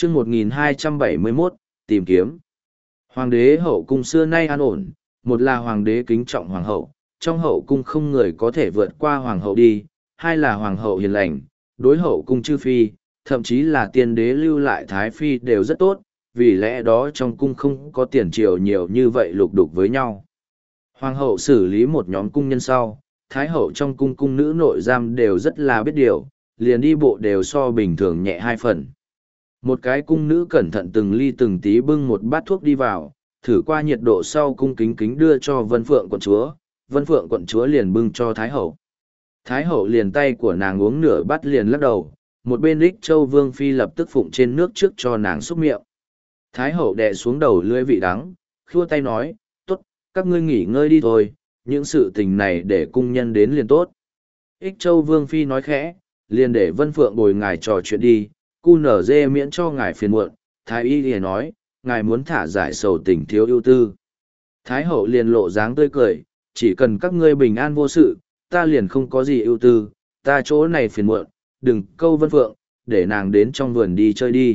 chương 1271, tìm kiếm. Hoàng đế hậu cung xưa nay an ổn, một là hoàng đế kính trọng hoàng hậu, trong hậu cung không người có thể vượt qua hoàng hậu đi, hai là hoàng hậu hiền lành, đối hậu cung chư phi, thậm chí là tiên đế lưu lại thái phi đều rất tốt, vì lẽ đó trong cung không có tiền triều nhiều như vậy lục đục với nhau. Hoàng hậu xử lý một nhóm cung nhân sau, thái hậu trong cung cung nữ nội giam đều rất là biết điều, liền đi bộ đều so bình thường nhẹ 2 phần. Một cái cung nữ cẩn thận từng ly từng tí bưng một bát thuốc đi vào, thử qua nhiệt độ sau cung kính kính đưa cho Vân Phượng quận chúa, Vân Phượng quận chúa liền bưng cho Thái hậu. Thái hậu liền tay của nàng uống nửa bát liền lắc đầu, một bên Ích Châu Vương Phi lập tức phụng trên nước trước cho nàng xúc miệng. Thái hậu đè xuống đầu lưỡi vị đắng, khua tay nói, tốt, các ngươi nghỉ ngơi đi thôi, những sự tình này để cung nhân đến liền tốt. Ích Châu Vương Phi nói khẽ, liền để Vân Phượng bồi ngài trò chuyện đi, cu nở dê miễn cho ngài phiền muộn. Thái y liền nói, ngài muốn thả giải sầu tình thiếu ưu tư. Thái hậu liền lộ dáng tươi cười, chỉ cần các ngươi bình an vô sự, ta liền không có gì ưu tư, ta chỗ này phiền muộn, đừng câu Vân Phượng, để nàng đến trong vườn đi chơi đi.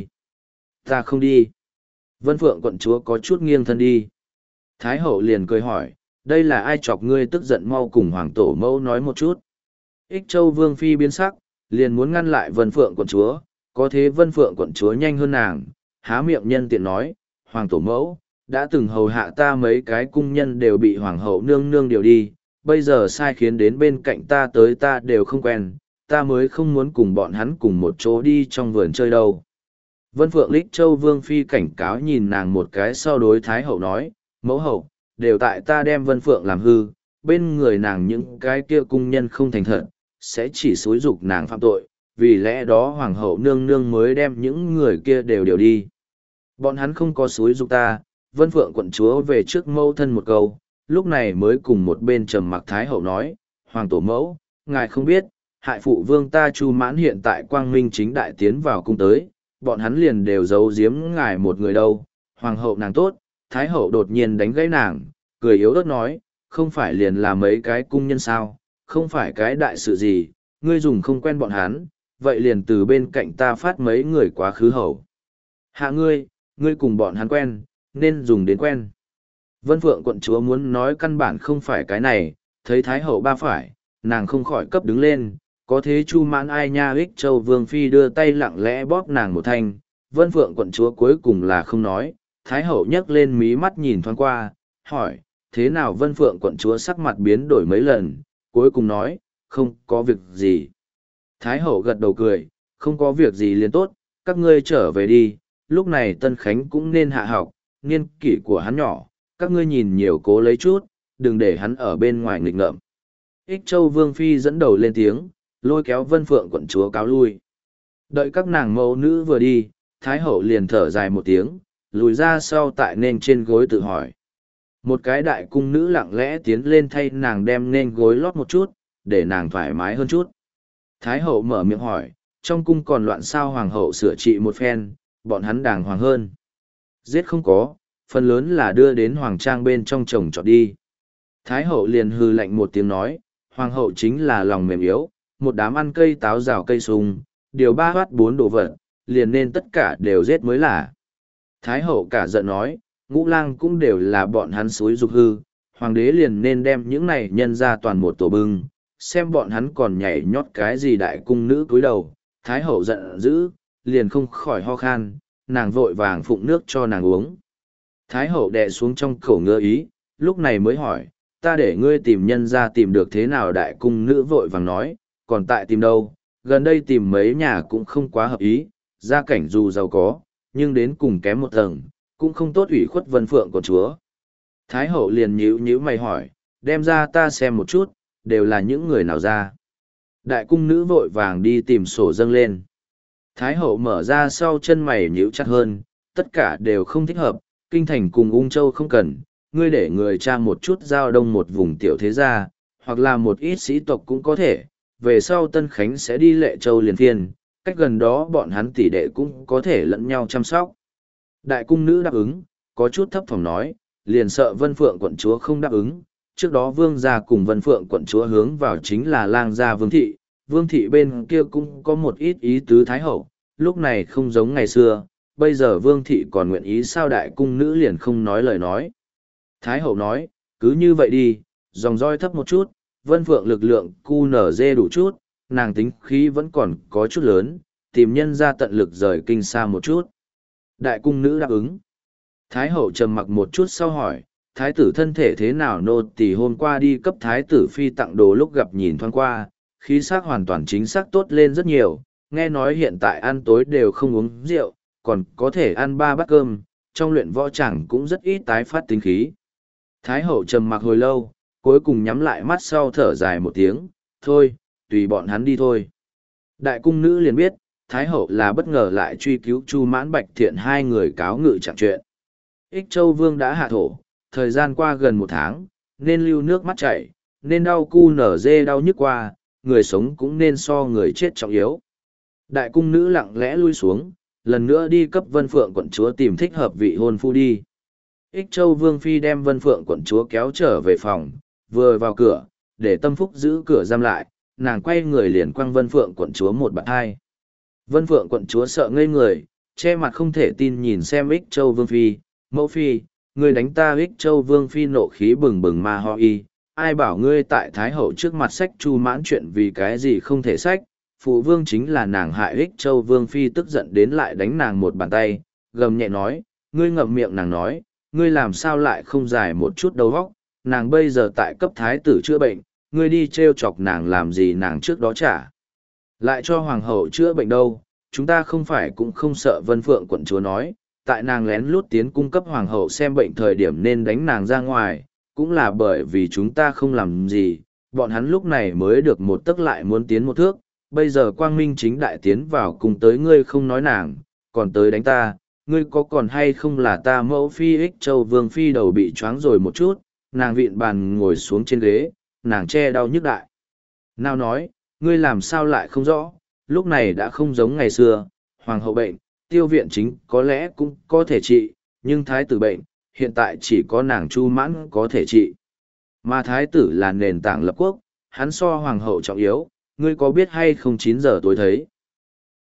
Ta không đi. Vân Phượng quận chúa có chút nghiêng thân đi. Thái hậu liền cười hỏi, đây là ai chọc ngươi tức giận, mau cùng hoàng tổ mẫu nói một chút. Ích Châu Vương Phi biến sắc, liền muốn ngăn lại Vân Phượng quận chúa, có thế Vân Phượng quận chúa nhanh hơn nàng, há miệng nhân tiện nói, hoàng tổ mẫu, đã từng hầu hạ ta mấy cái cung nhân đều bị hoàng hậu nương nương điều đi, bây giờ sai khiến đến bên cạnh ta tới ta đều không quen, ta mới không muốn cùng bọn hắn cùng một chỗ đi trong vườn chơi đâu. Vân Phượng Ích Châu Vương Phi cảnh cáo nhìn nàng một cái sau đối Thái hậu nói, mẫu hậu, đều tại ta đem Vân Phượng làm hư, bên người nàng những cái kia cung nhân không thành thật, sẽ chỉ xúi dục nàng phạm tội, vì lẽ đó hoàng hậu nương nương mới đem những người kia đều điều đi. Bọn hắn không có xúi dục ta. Vân Phượng quận chúa về trước mẫu thân một câu, lúc này mới cùng một bên trầm mặc Thái hậu nói, hoàng tổ mẫu, ngài không biết, hại phụ vương ta Chu Mãn hiện tại quang minh chính đại tiến vào cung tới, bọn hắn liền đều giấu giếm ngài một người đâu. Hoàng hậu nàng tốt. Thái hậu đột nhiên đánh gãy nàng, cười yếu ớt nói, không phải liền là mấy cái cung nhân sao, không phải cái đại sự gì, ngươi dùng không quen bọn hắn, vậy liền từ bên cạnh ta phát mấy người quá khứ hậu. Hạ ngươi cùng bọn hắn quen, nên dùng đến quen. Vân Phượng quận chúa muốn nói căn bản không phải cái này, thấy Thái hậu ba phải, nàng không khỏi cấp đứng lên, có thế Chu Mãn ai nha. Ích Châu Vương Phi đưa tay lặng lẽ bóp nàng một thanh, Vân Phượng quận chúa cuối cùng là không nói. Thái hậu nhấc lên mí mắt nhìn thoáng qua, hỏi, thế nào? Vân Phượng quận chúa sắc mặt biến đổi mấy lần, cuối cùng nói, không có việc gì. Thái hậu gật đầu cười, không có việc gì liền tốt, các ngươi trở về đi, lúc này Tân Khánh cũng nên hạ học, niên kỷ của hắn nhỏ, các ngươi nhìn nhiều cố lấy chút, đừng để hắn ở bên ngoài nghịch ngợm. Ích Châu Vương Phi dẫn đầu lên tiếng, lôi kéo Vân Phượng quận chúa cáo lui. Đợi các nàng mẫu nữ vừa đi, Thái hậu liền thở dài một tiếng, lùi ra sau tại nên trên gối tự hỏi. Một cái đại cung nữ lặng lẽ tiến lên thay nàng đem nên gối lót một chút, để nàng thoải mái hơn chút. Thái hậu mở miệng hỏi, trong cung còn loạn sao? Hoàng hậu sửa trị một phen, bọn hắn đàng hoàng hơn. Giết không có, phần lớn là đưa đến hoàng trang bên trong chồng trọt đi. Thái hậu liền hư lạnh một tiếng nói, hoàng hậu chính là lòng mềm yếu, một đám ăn cây táo rào cây sung, điều 3 hoát 4 đồ vật, liền nên tất cả đều giết mới là. Thái hậu cả giận nói, ngũ lang cũng đều là bọn hắn xúi dục hư, hoàng đế liền nên đem những này nhân ra toàn một tổ bưng, xem bọn hắn còn nhảy nhót cái gì. Đại cung nữ cúi đầu, Thái hậu giận dữ, liền không khỏi ho khan, nàng vội vàng phụng nước cho nàng uống. Thái hậu đè xuống trong khẩu ngơ ý, lúc này mới hỏi, ta để ngươi tìm nhân ra tìm được thế nào? Đại cung nữ vội vàng nói, còn tại tìm đâu, gần đây tìm mấy nhà cũng không quá hợp ý, gia cảnh dù giàu có, nhưng đến cùng kém một tầng, cũng không tốt ủy khuất Vân Phượng của chúa. Thái hậu liền nhíu nhíu mày hỏi, đem ra ta xem một chút, đều là những người nào ra? Đại cung nữ vội vàng đi tìm sổ dâng lên. Thái hậu mở ra sau chân mày nhíu chặt hơn, tất cả đều không thích hợp, kinh thành cùng ung châu không cần, ngươi để người tra một chút giao đông một vùng tiểu thế gia, hoặc là một ít sĩ tộc cũng có thể, về sau Tân Khánh sẽ đi Lệ Châu liền phiên, cách gần đó bọn hắn tỷ đệ cũng có thể lẫn nhau chăm sóc. Đại cung nữ đáp ứng, có chút thấp thỏm nói, liền sợ Vân Phượng quận chúa không đáp ứng. Trước đó Vương gia cùng Vân Phượng quận chúa hướng vào chính là lang gia Vương thị, Vương thị bên kia cũng có một ít ý tứ Thái hậu, lúc này không giống ngày xưa, bây giờ vương thị còn nguyện ý sao đại cung nữ liền không nói lời nói. Thái hậu nói, cứ như vậy đi, dòng roi thấp một chút, Vân Phượng lực lượng QNZ đủ chút, nàng tính khí vẫn còn có chút lớn, tìm nhân ra tận lực rời kinh xa một chút. Đại cung nữ đáp ứng. Thái hậu trầm mặc một chút sau hỏi, thái tử thân thể thế nào? Nô tỳ hôm qua đi cấp thái tử phi tặng đồ lúc gặp nhìn thoáng qua, khí sắc hoàn toàn chính xác tốt lên rất nhiều, nghe nói hiện tại ăn tối đều không uống rượu, còn có thể ăn 3 bát cơm, trong luyện võ chẳng cũng rất ít tái phát tính khí. Thái hậu trầm mặc hồi lâu, cuối cùng nhắm lại mắt sau thở dài một tiếng, thôi, tùy bọn hắn đi thôi. Đại cung nữ liền biết, Thái hậu là bất ngờ lại truy cứu Chu Mãn Bạch Thiện hai người cáo ngự trạng chuyện. Ích Châu Vương đã hạ thổ, thời gian qua gần 1 tháng, nên lưu nước mắt chảy, nên đau cu nở dê đau nhức qua, người sống cũng nên so người chết trọng yếu. Đại cung nữ lặng lẽ lui xuống, lần nữa đi cấp Vân Phượng quận chúa tìm thích hợp vị hôn phu đi. Ích Châu Vương Phi đem Vân Phượng quận chúa kéo trở về phòng, vừa vào cửa, để Tâm Phúc giữ cửa giam lại, nàng quay người liền quăng Vân Phượng quận chúa một bạt hai. Vân Phượng quận chúa sợ ngây người, che mặt không thể tin nhìn xem Ích Châu Vương Phi, mẫu phi, ngươi đánh ta. Ích Châu Vương Phi nộ khí bừng bừng ma ho y, ai bảo ngươi tại Thái hậu trước mặt sách Chu Mãn chuyện vì cái gì không thể sách, phụ vương chính là nàng hại. Ích Châu Vương Phi tức giận đến lại đánh nàng một bàn tay, gầm nhẹ nói, ngươi ngậm miệng. Nàng nói, ngươi làm sao lại không giải một chút đầu óc, nàng bây giờ tại cấp thái tử chữa bệnh, ngươi đi trêu chọc nàng làm gì? Nàng trước đó trả lại cho hoàng hậu chữa bệnh đâu, chúng ta không phải cũng không sợ. Vân Phượng quận chúa nói, tại nàng lén lút tiến cung cấp hoàng hậu xem bệnh thời điểm nên đánh nàng ra ngoài, cũng là bởi vì chúng ta không làm gì, bọn hắn lúc này mới được một tấc lại muốn tiến một thước, bây giờ quang minh chính đại tiến vào cùng tới, ngươi không nói nàng, còn tới đánh ta, ngươi có còn hay không là ta mẫu phi? Ích Châu Vương Phi đầu bị choáng rồi một chút, nàng vịn bàn ngồi xuống trên ghế, nàng che đau nhức đại. Nào nói, ngươi làm sao lại không rõ, lúc này đã không giống ngày xưa, hoàng hậu bệnh, tiêu viện chính có lẽ cũng có thể trị, nhưng thái tử bệnh, hiện tại chỉ có nàng Chu Mãn có thể trị. Mà thái tử là nền tảng lập quốc, hắn so hoàng hậu trọng yếu, ngươi có biết hay không? 9 giờ tối thấy.